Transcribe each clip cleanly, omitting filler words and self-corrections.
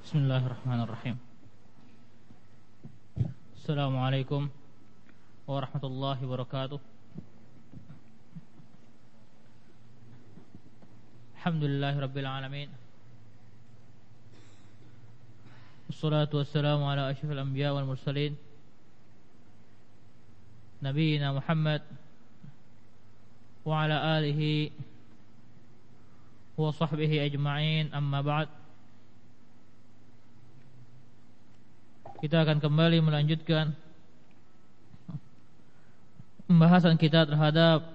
Bismillahirrahmanirrahim. Assalamualaikum warahmatullahi wabarakatuh. Alhamdulillahirabbil alamin. Wassalatu wassalamu ala asyrafil anbiya wal mursalin nabiyina Muhammad wa ala alihi wa sahbihi ajma'in, amma ba'd. Kita akan kembali melanjutkan pembahasan kita terhadap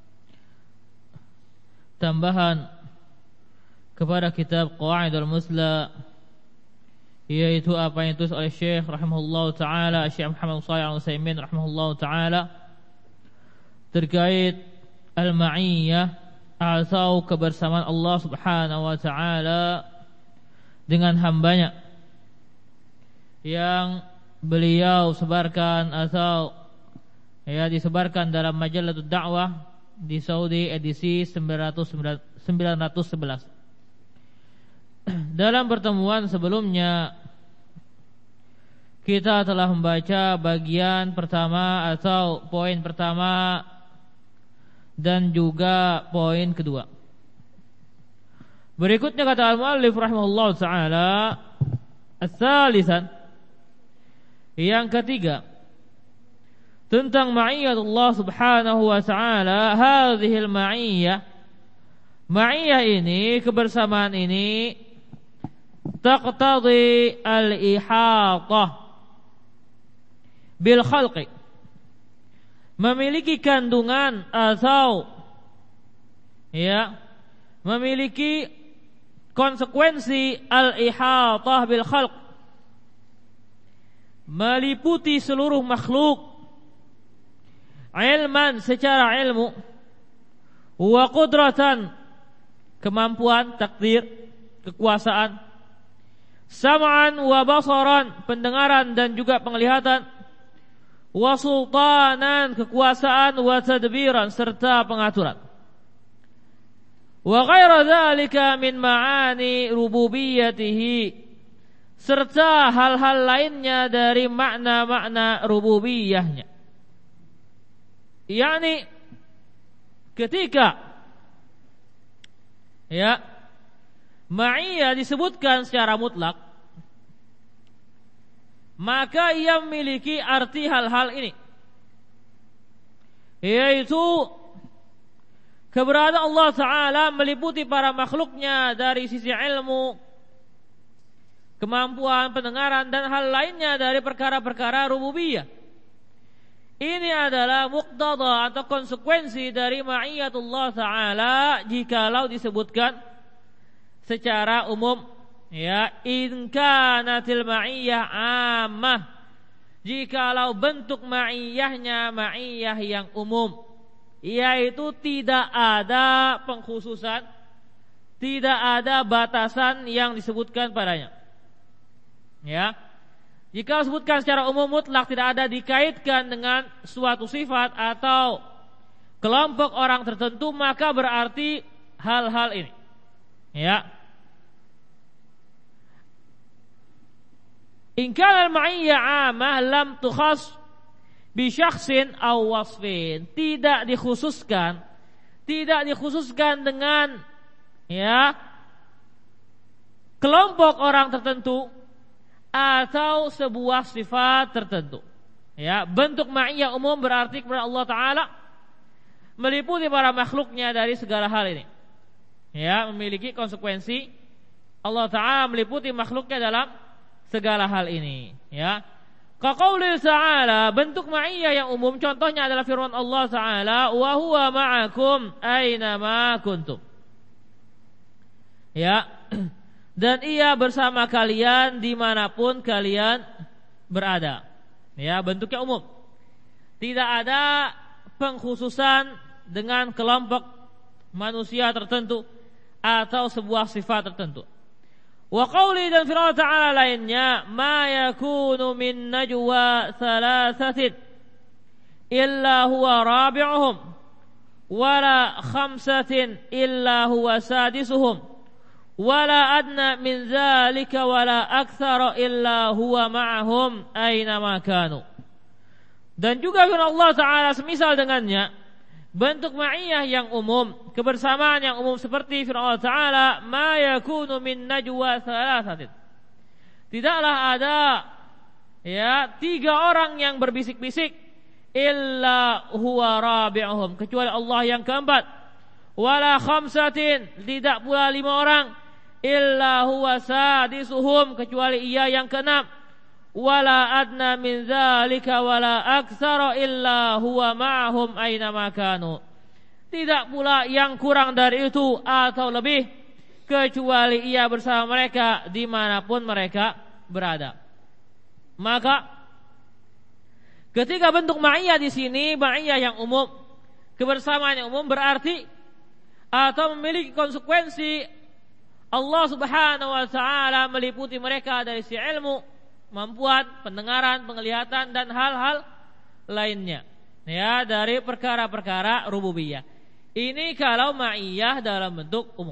tambahan kepada kitab Qawaidul Musla, yaitu apa yang ditulis oleh Syekh rahimahullahu taala, Syekh Muhammad Shalih Al-Utsaimin rahimahullahu taala, terkait al-ma'iyyah atau kebersamaan Allah Subhanahu wa taala dengan hambanya yang beliau sebarkan atau disebarkan dalam Majalatud Da'wah di Saudi edisi 911. Dalam pertemuan sebelumnya kita telah membaca bagian pertama atau poin pertama dan juga poin kedua. Berikutnya kata al-muallif rahimahullah ta'ala, ats-tsalisan, yang ketiga, tentang ma'iyyatullah subhanahu wa ta'ala. Hadhil ma'iyyah, ma'iyyah ini, kebersamaan ini, taqtadi al-ihatah bil khalqi, memiliki kandungan atau memiliki konsekuensi al-ihatah bil khalq, meliputi seluruh makhluk, ilman secara ilmu, wa qudratan kemampuan, takdir, kekuasaan, sam'an wa basaran pendengaran dan juga penglihatan, wa sultanan kekuasaan, wa tadbiran serta pengaturan, wa ghaira dzalika min ma'ani rububiyyatihi serta hal-hal lainnya dari makna-makna rububiyahnya. Yani ketika ma'iyyah disebutkan secara mutlak, maka ia memiliki arti hal-hal ini, yaitu keberadaan Allah Ta'ala meliputi para makhluknya dari sisi ilmu, kemampuan, pendengaran dan hal lainnya dari perkara-perkara rububiyah. Ini adalah muqtada atau konsekuensi dari ma'iyyatullah ta'ala jikalau disebutkan secara umum. In kanatil ma'iyyah ammah, jikalau bentuk ma'iyyahnya ma'iyyah yang umum, yaitu tidak ada pengkhususan, tidak ada batasan yang disebutkan padanya. Jika disebutkan secara umum mutlak, tidak ada dikaitkan dengan suatu sifat atau kelompok orang tertentu, maka berarti hal-hal ini in kana al-ma'iyyah 'ammah lam tukhas bi syakhsin aw wasfin, tidak dikhususkan dengan kelompok orang tertentu atau sebuah sifat tertentu. Bentuk ma'iyyah umum berarti kepada Allah Ta'ala meliputi para makhluknya dari segala hal ini. Memiliki konsekuensi Allah Ta'ala meliputi makhluknya dalam segala hal ini. Kaqaulil ta'ala, bentuk ma'iyyah yang umum contohnya adalah firman Allah Ta'ala, wa huwa ma'akum aina ma kuntum. Dan ia bersama kalian dimanapun kalian berada. Bentuknya umum, tidak ada pengkhususan dengan kelompok manusia tertentu atau sebuah sifat tertentu. Wa qauli, dan firman ta'ala lainnya, ma yakunu min najwa thalathatin illa huwa rabi'uhum wala khamsatin illa huwa sadisuhum wala adna min zalika wala aktsara illa huwa ma'ahum aina ma kanu. Dan juga firman Allah Ta'ala semisal dengannya, bentuk ma'iyah yang umum, kebersamaan yang umum seperti firman Allah Ta'ala, ma yakunu min najwa thalathatin. Tidaklah ada 3 orang yang berbisik-bisik illa huwa rabi'uhum, kecuali Allah yang keempat. Wala khamsatin, tidak pula 5 orang illa huwa sadisuhum, kecuali ia yang keenam. Wala adna min zalika wala aktsara illa huwa ma'ahum aina ma kanu. Tidak pula yang kurang dari itu atau lebih, kecuali ia bersama mereka dimanapun mereka berada. Maka ketika bentuk ma'iyah di sini, ma'iyah yang umum, kebersamaan yang umum, berarti atau memiliki konsekuensi Allah Subhanahu wa Ta'ala meliputi mereka dari sisi ilmu, kemampuan, pendengaran, penglihatan, dan hal-hal lainnya, dari perkara-perkara rububiyah. Ini kalau ma'iyah dalam bentuk umum,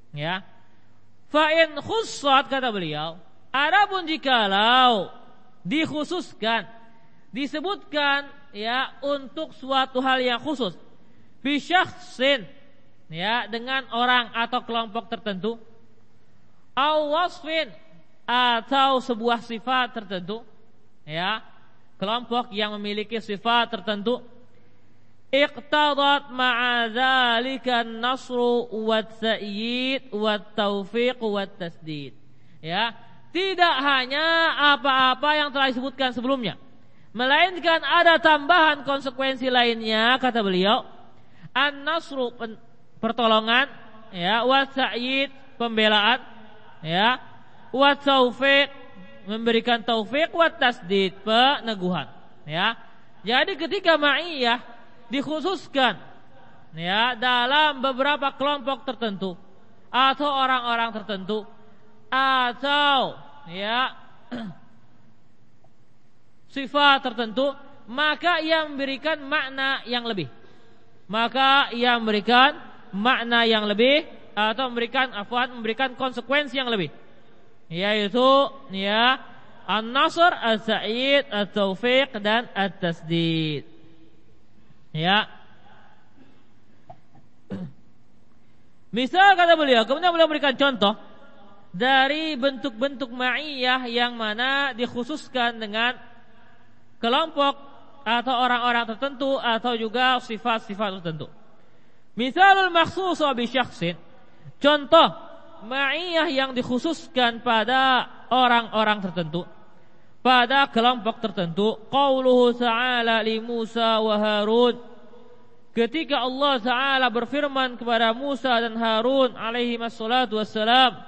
Fa in khussat, kata beliau, adapun jikalau dikhususkan, disebutkan untuk suatu hal yang khusus, bi syakhsin, dengan orang atau kelompok tertentu, au wasfin, atau sebuah sifat tertentu, kelompok yang memiliki sifat tertentu, iqtadat ma'a dzalika an-nasru wat-ta'yid wat-taufiq wat-tasdid. Tidak hanya apa-apa yang telah disebutkan sebelumnya, melainkan ada tambahan konsekuensi lainnya, kata beliau, an-nasru, pertolongan, wat-ta'yid, pembelaan, wat-taufiq, memberikan taufik, wat-tasdid, peneguhan. Jadi ketika ma'iyah dikhususkan dalam beberapa kelompok tertentu atau orang-orang tertentu atau sifat tertentu, maka ia memberikan makna yang lebih. Atau memberikan konsekuensi yang lebih, yaitu an-nasr, al-sa'id, at-taufiq, dan at-tasdid. Misal, kata beliau, kemudian beliau memberikan contoh dari bentuk-bentuk ma'iyah yang mana dikhususkan dengan kelompok atau orang-orang tertentu atau juga sifat-sifat tertentu. Misalul makhsus bi syakhsin, contoh ma'iyah yang dikhususkan pada orang-orang tertentu, pada kelompok tertentu, qauluhu ta'ala li Musa wa Harun, ketika Allah Ta'ala berfirman kepada Musa dan Harun alaihi wassalatu wassalam,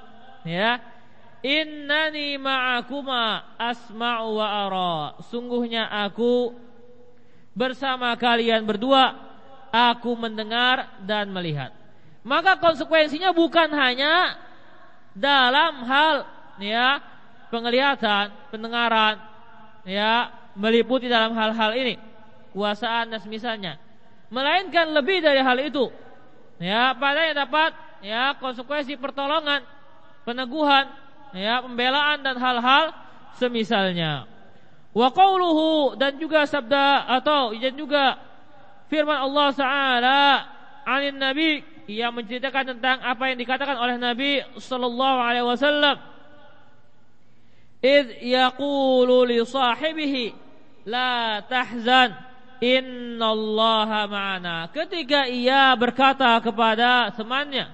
innani ma'akuma asma'u wa ara, sungguhnya aku bersama kalian berdua, aku mendengar dan melihat. Maka konsekuensinya bukan hanya dalam hal penglihatan, pendengaran, meliputi dalam hal-hal ini, kuasaan dan semisalnya, melainkan lebih dari hal itu. Padanya dapat konsekuensi pertolongan, peneguhan, pembelaan dan hal-hal semisalnya. Wa qauluhu, dan juga sabda atau dan juga firman Allah Ta'ala anin Nabi, yang menceritakan tentang apa yang dikatakan oleh Nabi sallallahu alaihi wasallam, id yaqulu li sahibihi la tahzan innallaha ma'ana, ketika ia berkata kepada temannya,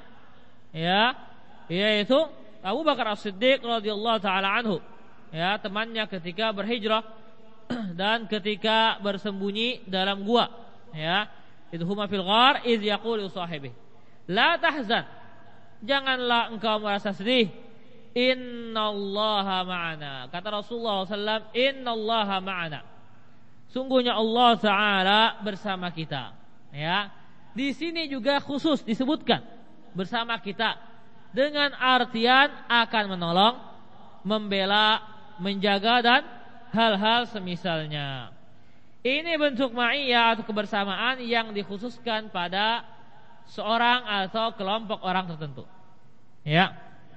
yaitu Abu Bakar As-Siddiq radhiyallahu taala anhu, temannya ketika berhijrah dan ketika bersembunyi dalam gua, itu huma fil ghar iz yaqulu sahibi la tahzan, janganlah engkau merasa sedih, innallaha ma'ana, kata Rasulullah SAW, innallaha ma'ana, sungguhnya Allah Ta'ala bersama kita. Di sini juga khusus disebutkan bersama kita dengan artian akan menolong, membela, menjaga dan hal-hal semisalnya. Ini bentuk ma'iyah atau kebersamaan yang dikhususkan pada seorang atau kelompok orang tertentu.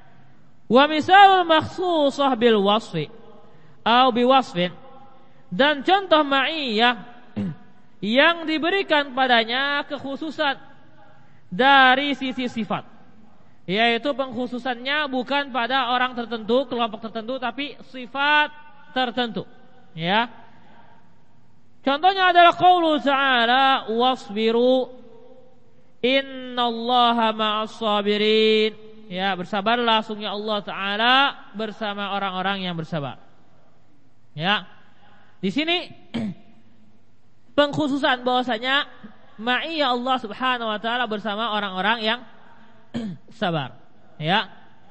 Wa misalul makhsusah bil wasfi atau biwasfin, dan contoh ma'iyah yang diberikan padanya kekhususan dari sisi sifat, yaitu pengkhususannya bukan pada orang tertentu, kelompok tertentu, tapi sifat tertentu. Ya. Contohnya adalah qaulu ta'ala wasbiru innallaha ma'as sabirin. Ya, bersabarlah, sungguh Allah Ta'ala bersama orang-orang yang bersabar. Ya. Di sini pengkhususan bahwasanya ma'iyah Allah Subhanahu wa taala bersama orang-orang yang sabar. Ya.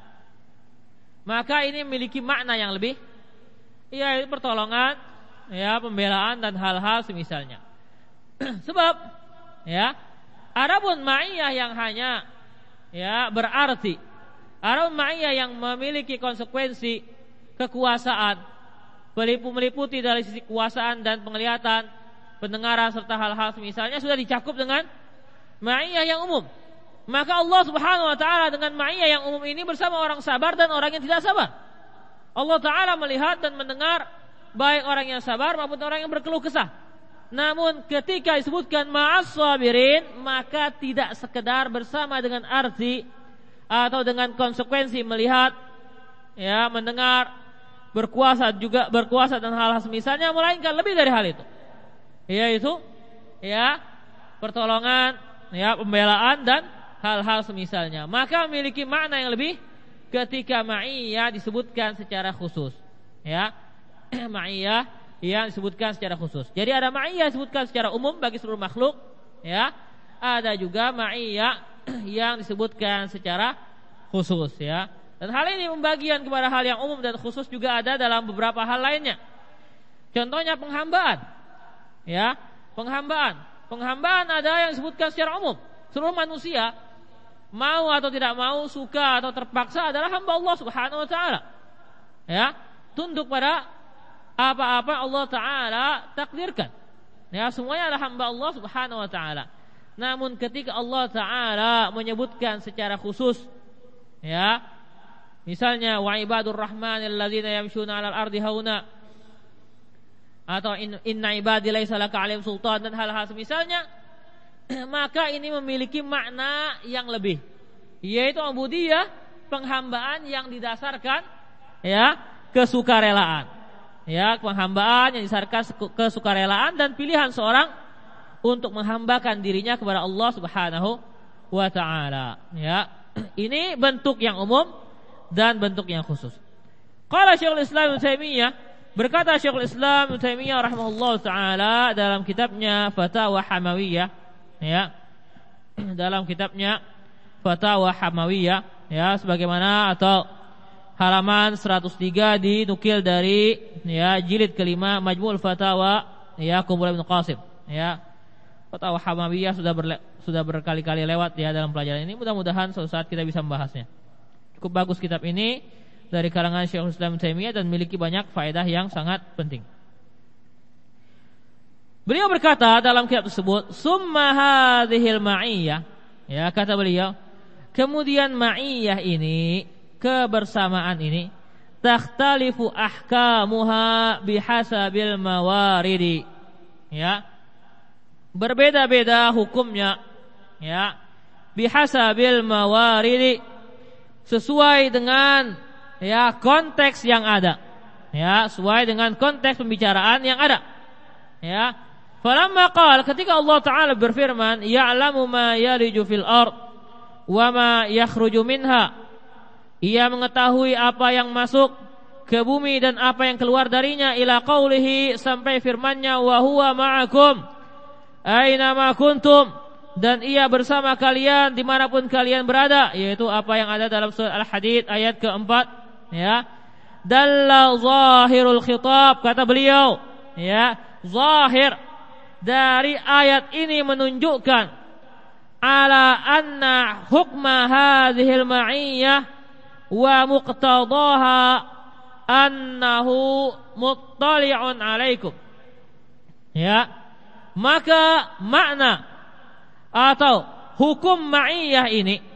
Maka ini memiliki makna yang lebih, yaitu pertolongan, ya, pembelaan dan hal-hal semisalnya. Sebab ya, adapun ma'iyah yang hanya ya berarti, adapun ma'iyah yang memiliki konsekuensi kekuasaan, meliputi dari sisi kekuasaan dan penglihatan, pendengaran serta hal-hal semisalnya, sudah dicakup dengan ma'iyah yang umum. Maka Allah Subhanahu wa taala dengan ma'iyah yang umum ini bersama orang sabar dan orang yang tidak sabar. Allah Ta'ala melihat dan mendengar baik orang yang sabar maupun orang yang berkeluh kesah. Namun ketika disebutkan ma'as sabirin, maka tidak sekedar bersama dengan arti atau dengan konsekuensi melihat, ya, mendengar, berkuasa dan hal-hal semisalnya, melainkan lebih dari hal itu, yaitu ya pertolongan, ya pembelaan dan hal-hal semisalnya. Maka memiliki makna yang lebih ketika ma'iyah disebutkan secara khusus, ya. Ma'iyah yang disebutkan secara khusus. Jadi ada ma'iyah disebutkan secara umum bagi seluruh makhluk, ya. Ada juga ma'iyah yang disebutkan secara khusus, ya. Dan hal ini pembagian kepada hal yang umum dan khusus juga ada dalam beberapa hal lainnya. Contohnya penghambaan, ya. Penghambaan ada yang disebutkan secara umum. Seluruh manusia mau atau tidak mau, suka atau terpaksa, adalah hamba Allah Subhanahu wa taala. Ya, tunduk pada apa-apa Allah Ta'ala takdirkan. Ya, semuanya adalah hamba Allah Subhanahu wa ta'ala. Namun ketika Allah Ta'ala menyebutkan secara khusus, ya, misalnya wa ibadur rahmanil ladzina yamshuna 'alal ardi hauna, atau inna ibadi laisa laka 'alaihim sultan, dan hal-hal semisalnya, maka ini memiliki makna yang lebih, yaitu ubudiyah, penghambaan yang didasarkan, ya, kesukarelaan. Ya, penghambaan yang disasarkan kesukarelaan dan pilihan seorang untuk menghambakan dirinya kepada Allah Subhanahu wa taala. Ya, ini bentuk yang umum dan bentuk yang khusus. Qala Syekhul Islam Ibnu Taimiyah, berkata Syekhul Islam Ibnu Taimiyah rahimahullah taala dalam kitabnya Fatawa Hamawiyah, ya. Dalam kitabnya Fatawa Hamawiyah, ya, sebagaimana atau halaman 103 dinukil dari, ya, jilid kelima Majmu'ul Fatawa, ya, Kumpulan Ibnu Qasim, ya. Fatawa Hamawiyah sudah berkali-kali lewat, ya, dalam pelajaran ini. Mudah-mudahan suatu saat kita bisa membahasnya. Cukup bagus kitab ini dari kalangan Syekhul Islam Taimiyah dan memiliki banyak faedah yang sangat penting. Beliau berkata dalam kitab tersebut, summa hadhil ma'iyah, ya, kata beliau, kemudian ma'iyah ini, kebersamaan ini, takhtalifu ahkamuha bihasabil mawaridi, ya, berbeda-beda hukumnya, ya, bihasabil mawaridi, sesuai dengan, ya, konteks yang ada, ya, sesuai dengan konteks pembicaraan yang ada, ya. Falamma qala, ketika Allah Ta'ala berfirman, ya'lamu ma yaliju fil ard wa ma yakhruju minha, ia mengetahui apa yang masuk ke bumi dan apa yang keluar darinya, ila qaulihi, sampai firman-Nya, wa huwa ma'akum aina ma kuntum, dan ia bersama kalian dimanapun kalian berada, yaitu apa yang ada dalam surat Al-Hadid ayat keempat, ya. Dalla zahirul khitab, kata beliau, ya, zahir dari ayat ini menunjukkan ala anna hukma hadhil ma'iyyah wa muqtadaha annahu muttali'un alaikum, ya. Maka makna atau hukum ma'iyah ini,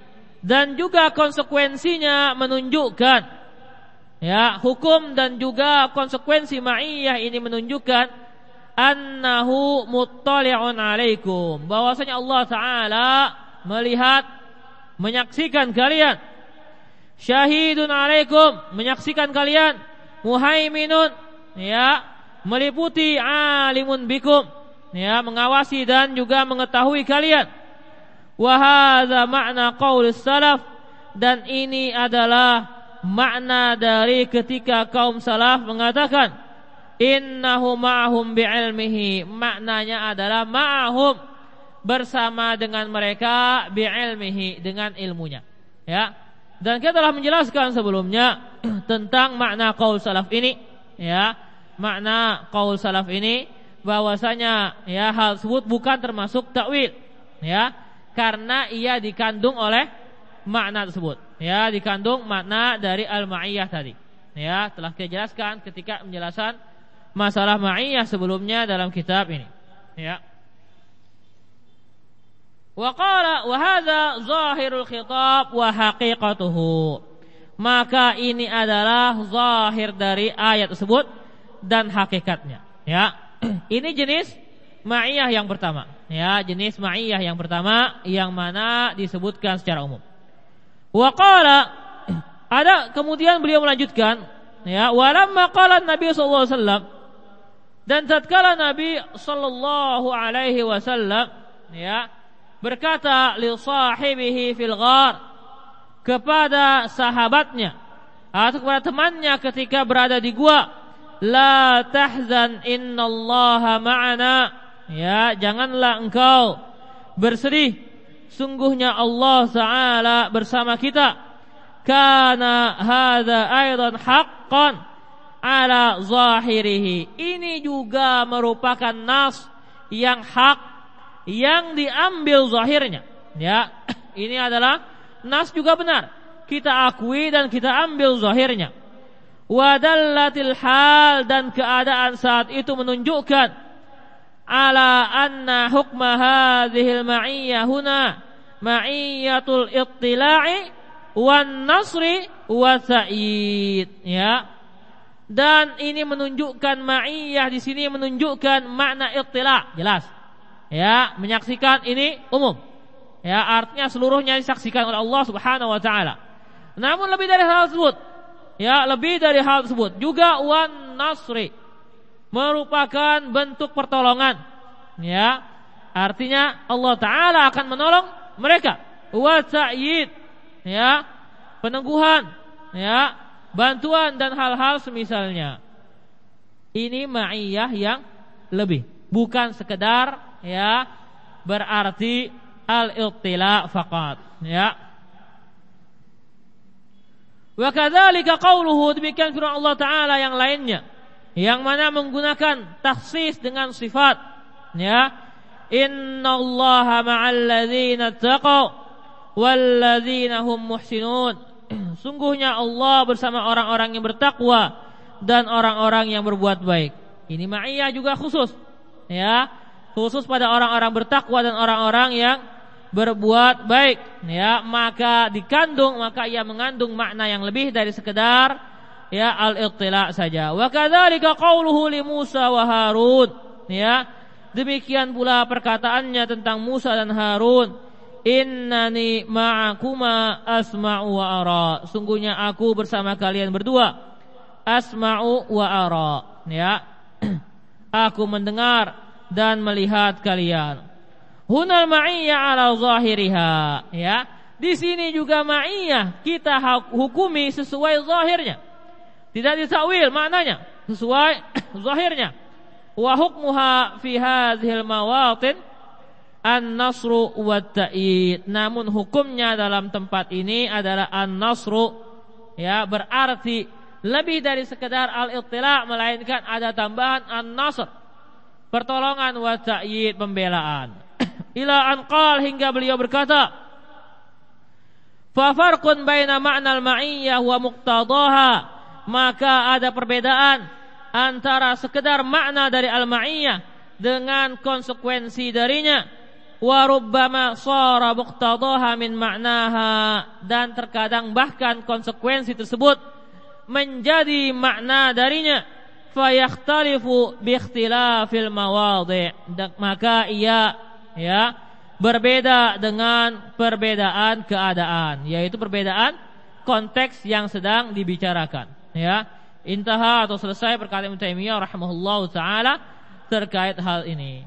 dan juga konsekuensinya menunjukkan, ya, hukum dan juga konsekuensi ma'iyah ini menunjukkan annahu muttali'un alaikum, bahwasanya Allah Ta'ala melihat, menyaksikan kalian. Syahidun alaikum, menyaksikan kalian. Muhaiminun, ya, meliputi. Alimun bikum, ya, mengawasi dan juga mengetahui kalian. Wa hadza ma'na qaul salaf, dan ini adalah makna dari ketika kaum salaf mengatakan innahu ma'ahum bi'ilmihi, maknanya adalah ma'ahum, bersama dengan mereka, bi'ilmihi, dengan ilmunya, ya. Dan kita telah menjelaskan sebelumnya tentang makna qaul salaf ini, ya. Makna qaul salaf ini bahwasanya, ya, hal tersebut bukan termasuk takwil, ya, karena ia dikandung oleh makna tersebut, ya, dikandung makna dari al-ma'iyah tadi, ya, telah kita jelaskan ketika menjelaskan masalah ma'iyah sebelumnya dalam kitab ini, ya. Wa qala wa hadza zahirul khitab wa haqiqatuhu, maka ini adalah zahir dari ayat tersebut dan hakikatnya, ya. Ini jenis ma'iyah yang pertama, ya, jenis ma'iyah yang pertama yang mana disebutkan secara umum. Wa qala, ada kemudian beliau melanjutkan, ya, walamma qala Nabi sallallahu alaihi wasallam, dan tatkala Nabi sallallahu alaihi wasallam, ya, berkata li sahibihi fil ghar, kepada sahabatnya atau kepada temannya ketika berada di gua, la tahzan innallaha ma'ana, ya, janganlah engkau bersedih, sungguhnya Allah Ta'ala bersama kita. Kana hadza aidan haqqan ala zahirihi, ini juga merupakan nas yang hak, yang diambil zahirnya, ya. Ini adalah nas juga benar, kita akui dan kita ambil zahirnya. Wadallatil hal, dan keadaan saat itu menunjukkan ala anna hukma hadhil ma'iyyah huna ma'iyyatul ittila'i wan nasri wa sa'id, ya. Dan ini menunjukkan ma'iyyah di sini menunjukkan makna ittila', jelas, ya, menyaksikan ini umum, ya, artinya seluruhnya disaksikan oleh Allah Subhanahu wa taala. Namun lebih dari hal tersebut, ya, lebih dari hal tersebut juga wan nasri, merupakan bentuk pertolongan, ya, artinya Allah Ta'ala akan menolong mereka. Wa sa'id, ya, peneguhan, ya, bantuan dan hal-hal semisalnya. Ini ma'iyah yang lebih, bukan sekedar, ya, berarti al-ittila faqat, ya. Wa kadzalika qauluhu, demikian firman Allah Ta'ala yang lainnya, yang mana menggunakan takhsis dengan sifat, ya. Innallaha ma'al ladzina taqaw wal ladzina hum muhsinun, sungguhnya Allah bersama orang-orang yang bertakwa dan orang-orang yang berbuat baik. Ini ma'iyah juga khusus, ya, khusus pada orang-orang bertakwa dan orang-orang yang berbuat baik, ya, maka dikandung, maka ia mengandung makna yang lebih dari sekedar, ya, al-ittila saja. Wa kadzalika qauluhu li Musa wa Harun, ya, demikian pula perkataannya tentang Musa dan Harun, innani ma'akuma asma'u wa ara, sungguhnya aku bersama kalian berdua, asma'u wa ara, ya, aku mendengar dan melihat kalian. Hunal ma'iyyah ala zahiriha, ya, di sini juga ma'iyyah kita hukumi sesuai zahirnya, tidak ditakwil maknanya, sesuai zahirnya. Wa hukmuha fi hadhil mawatin an-nasru wa ta'id, namun hukumnya dalam tempat ini adalah an-nasru, ya, berarti lebih dari sekedar al-ittila', melainkan ada tambahan an-nasr, pertolongan, wa ta'id, pembelaan. Ila anqal, hingga beliau berkata, fa farqun baina ma'nal ma'iyyah wa muqtadaha, maka ada perbedaan antara sekedar makna dari al-ma'iyyah dengan konsekuensi darinya. wa rubbama shara muqtadaha min ma'naha, dan terkadang bahkan konsekuensi tersebut menjadi makna darinya, fayakhtalifu bi ikhtilafil mawadhi', maka ia berbeda dengan perbedaan keadaan, yaitu perbedaan konteks yang sedang dibicarakan. Intaha atau selesai perkataan Ibnu Taimiyah rahimahullahu taala terkait hal ini.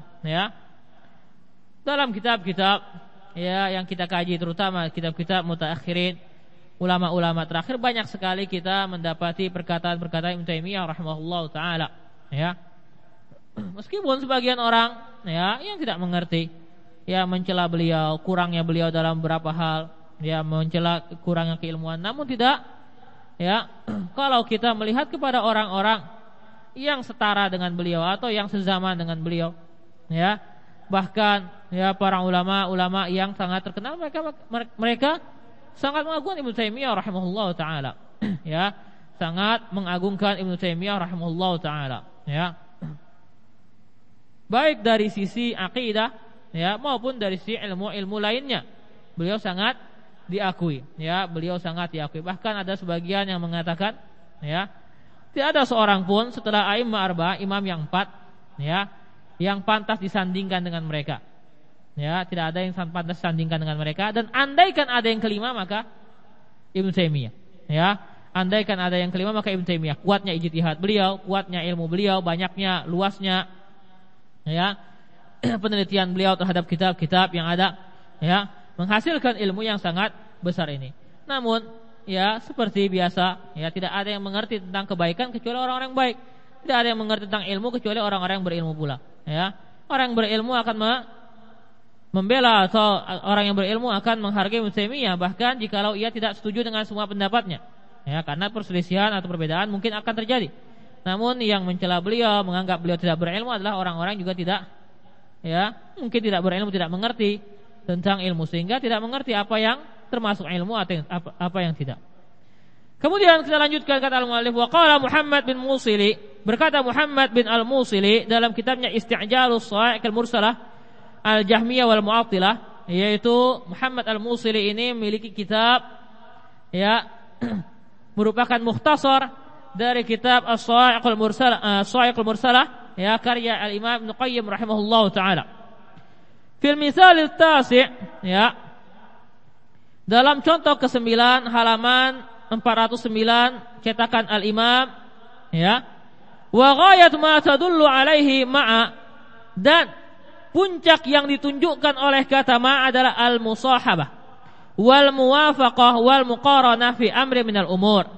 Dalam kitab-kitab yang kita kaji, terutama kitab-kitab mutaakhirin, ulama-ulama terakhir, banyak sekali kita mendapati perkataan-perkataan Ibnu Taimiyah rahimahullahu taala. Meskipun sebagian orang yang tidak mengerti, mencela beliau, kurangnya beliau dalam beberapa hal, mencela kurangnya keilmuan, namun tidak kalau kita melihat kepada orang-orang yang setara dengan beliau atau yang sezaman dengan beliau, bahkan para ulama yang sangat terkenal, mereka sangat mengagungkan Ibnu Taimiyah rahimahullahu taala. Sangat mengagungkan Ibnu Taimiyah rahimahullahu taala, baik dari sisi akidah maupun dari sisi ilmu lainnya. Beliau sangat diakui, beliau sangat diakui. Bahkan ada sebagian yang mengatakan, tidak ada seorang pun setelah a'immah arba'ah, imam yang 4, yang pantas disandingkan dengan mereka. Tidak ada yang pantas disandingkan dengan mereka. Dan andaikan ada yang kelima, maka Ibnu Taimiyah. Andaikan ada yang kelima, maka Ibnu Taimiyah. Kuatnya ijtihad beliau, kuatnya ilmu beliau, banyaknya, luasnya penelitian beliau terhadap kitab-kitab yang ada, menghasilkan ilmu yang sangat besar ini. Namun seperti biasa, tidak ada yang mengerti tentang kebaikan kecuali orang-orang baik. Tidak ada yang mengerti tentang ilmu kecuali orang-orang yang berilmu pula. Orang yang berilmu akan membela, atau orang yang berilmu akan menghargai Ibnu Taimiyah, bahkan jikalau ia tidak setuju dengan semua pendapatnya, karena perselisihan atau perbedaan mungkin akan terjadi. Namun yang mencela beliau, menganggap beliau tidak berilmu adalah orang-orang juga tidak, mungkin tidak berilmu, tidak mengerti tentang ilmu, sehingga tidak mengerti apa yang termasuk ilmu atau apa yang tidak. Kemudian kita lanjutkan kata al-muallif, wa qala Muhammad bin Musili, berkata Muhammad bin al-Musili dalam kitabnya Isti'jalus Shawa'iq al-Mursalah al-Jahmiyah wal Mu'attilah, yaitu Muhammad al-Musili ini memiliki kitab merupakan mukhtasar dari kitab As-Shawa'iq al-Mursalah, karya al-Imam Ibnu Qayyim rahimahullahu taala. Fil misal al-tasi', dalam contoh ke-9 halaman 409 cetakan al-Imam, wa ghayat ma tadullu alaihi ma'a, dan puncak yang ditunjukkan oleh kata ma' adalah al-musahabah wal muwafaqah wal muqaranah fi amri minal umur,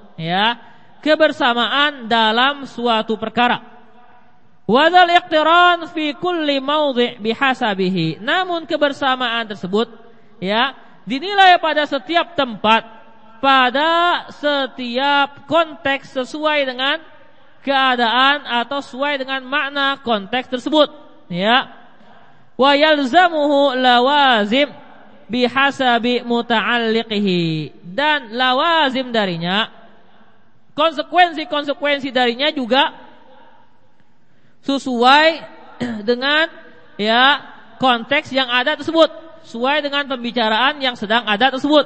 kebersamaan dalam suatu perkara. Wadzal iqtiran fi kulli mawdhi' bihasabihi, namun kebersamaan tersebut dinilai pada setiap tempat, pada setiap konteks sesuai dengan keadaan atau sesuai dengan makna konteks tersebut. Wa yalzamuhu lawazim bihasabi muta'alliqihi, dan lawazim darinya, konsekuensi darinya juga sesuai dengan konteks yang ada tersebut, sesuai dengan pembicaraan yang sedang ada tersebut.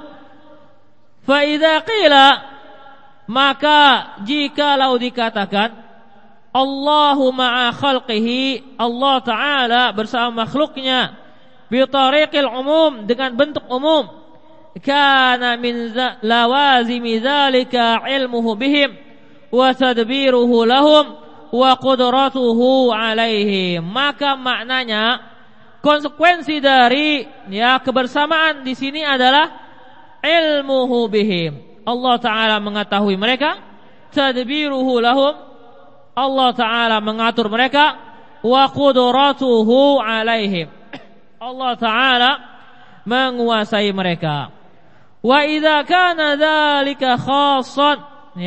Fa idza qila, maka jikalau dikatakan Allahu ma'a khalqihi, Allah Ta'ala bersama makhluknya, bi tariqil umum, dengan bentuk umum, kana min lawazimi dzalika ilmuhu bihim wa tadbiruhu lahum wa qudratuhu alaihim, maka maknanya konsekuensi dari kebersamaan di sini adalah ilmuhu bihim, Allah Ta'ala mengetahui mereka, tadbiruhu lahum, Allah Ta'ala mengatur mereka, wa qudratuhu alaihim, Allah Ta'ala menguasai mereka. Wa idza kana dzalika khassan,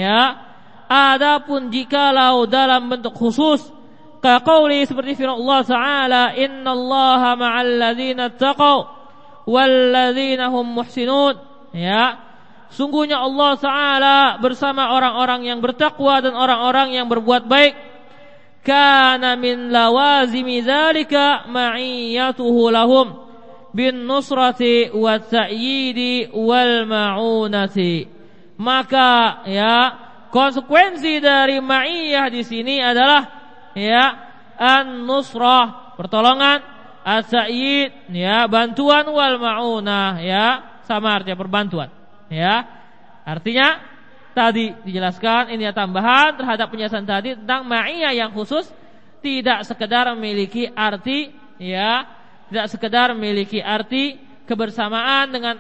adapun jikalau dalam bentuk khusus, kaqauli, seperti firman Allah Ta'ala, innallaha ma'al ladzina taqaw wal ladzina hum muhsinun, sungguhnya Allah Ta'ala bersama orang-orang yang bertakwa dan orang-orang yang berbuat baik. Kana min lawazimi dzalika ma'iyyatuhu lahum, bin nusrati wa ta'yidi wal ma'unati. Maka ya konsekuensi dari ma'iyah di sini adalah ya an-nusrah, pertolongan, at-ta'yid ya bantuan, wal ma'unah ya sama artinya perbantuan. Ya. Artinya tadi dijelaskan ini tambahan terhadap penjelasan tadi tentang ma'iyah yang khusus, tidak sekedar memiliki arti ya, tidak sekedar memiliki arti kebersamaan dengan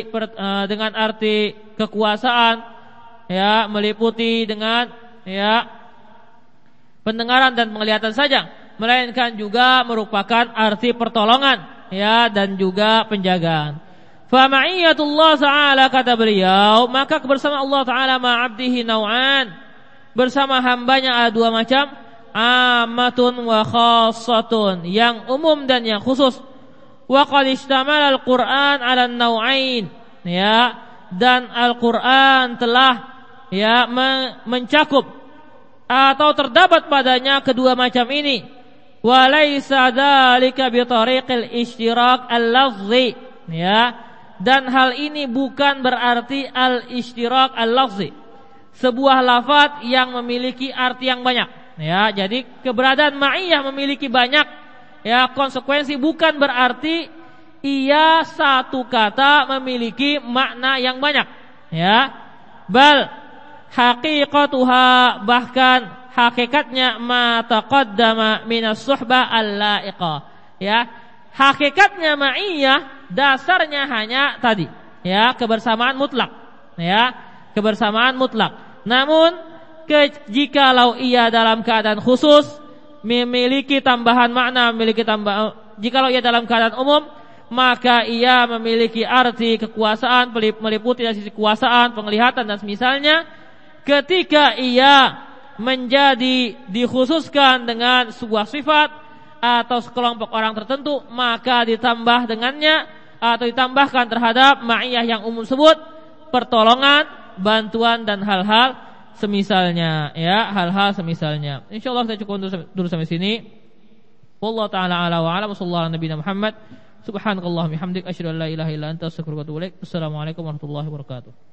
arti kekuasaan ya, meliputi dengan ya pendengaran dan penglihatan saja, melainkan juga merupakan arti pertolongan ya dan juga penjagaan. Fa ma'iyatullah ta'ala, kata beliau, maka kebersamaan Allah ta'ala ma'abdihi naw'an, bersama hambanya ada dua macam, ammatun wa khassatun, yang umum dan yang khusus. Wa qad ishtamala al-Qur'an 'ala an-naw'ain ya, dan Al-Qur'an telah ya mencakup atau terdapat padanya kedua macam ini. Wa laisa dzalika bi tariqil ishtirak al-lafzi ya, dan hal ini bukan berarti al-ishtirak al-lafzi, sebuah lafaz yang memiliki arti yang banyak ya. Jadi keberadaan ma'iyah memiliki banyak ya konsekuensi, bukan berarti ia satu kata memiliki makna yang banyak ya. Bal haqiqatuha, bahkan hakikatnya ma taqaddama minas suhbah al-la'iqah ya. Hakikatnya ma'iyah dasarnya hanya tadi ya, kebersamaan mutlak ya, kebersamaan mutlak. Namun jikalau ia dalam keadaan khusus memiliki tambahan makna, jikalau ia dalam keadaan umum maka ia memiliki arti kekuasaan, meliputi dari sisi kekuasaan, penglihatan dan semisalnya. Ketika ia menjadi dikhususkan dengan sebuah sifat atau sekelompok orang tertentu, maka ditambah dengannya atau ditambahkan terhadap ma'iyah yang umum sebut pertolongan, bantuan dan hal-hal semisalnya ya, hal-hal semisalnya. Insyaallah kita cukup dulu sampai sini. Wallahu taala ala wa ala sallallahu nabiyana Muhammad. Subhanakallahumma hamdik asyhadu an la ilaha illa anta astaghfiruka wa atubu ilaik. Assalamualaikum warahmatullahi wabarakatuh.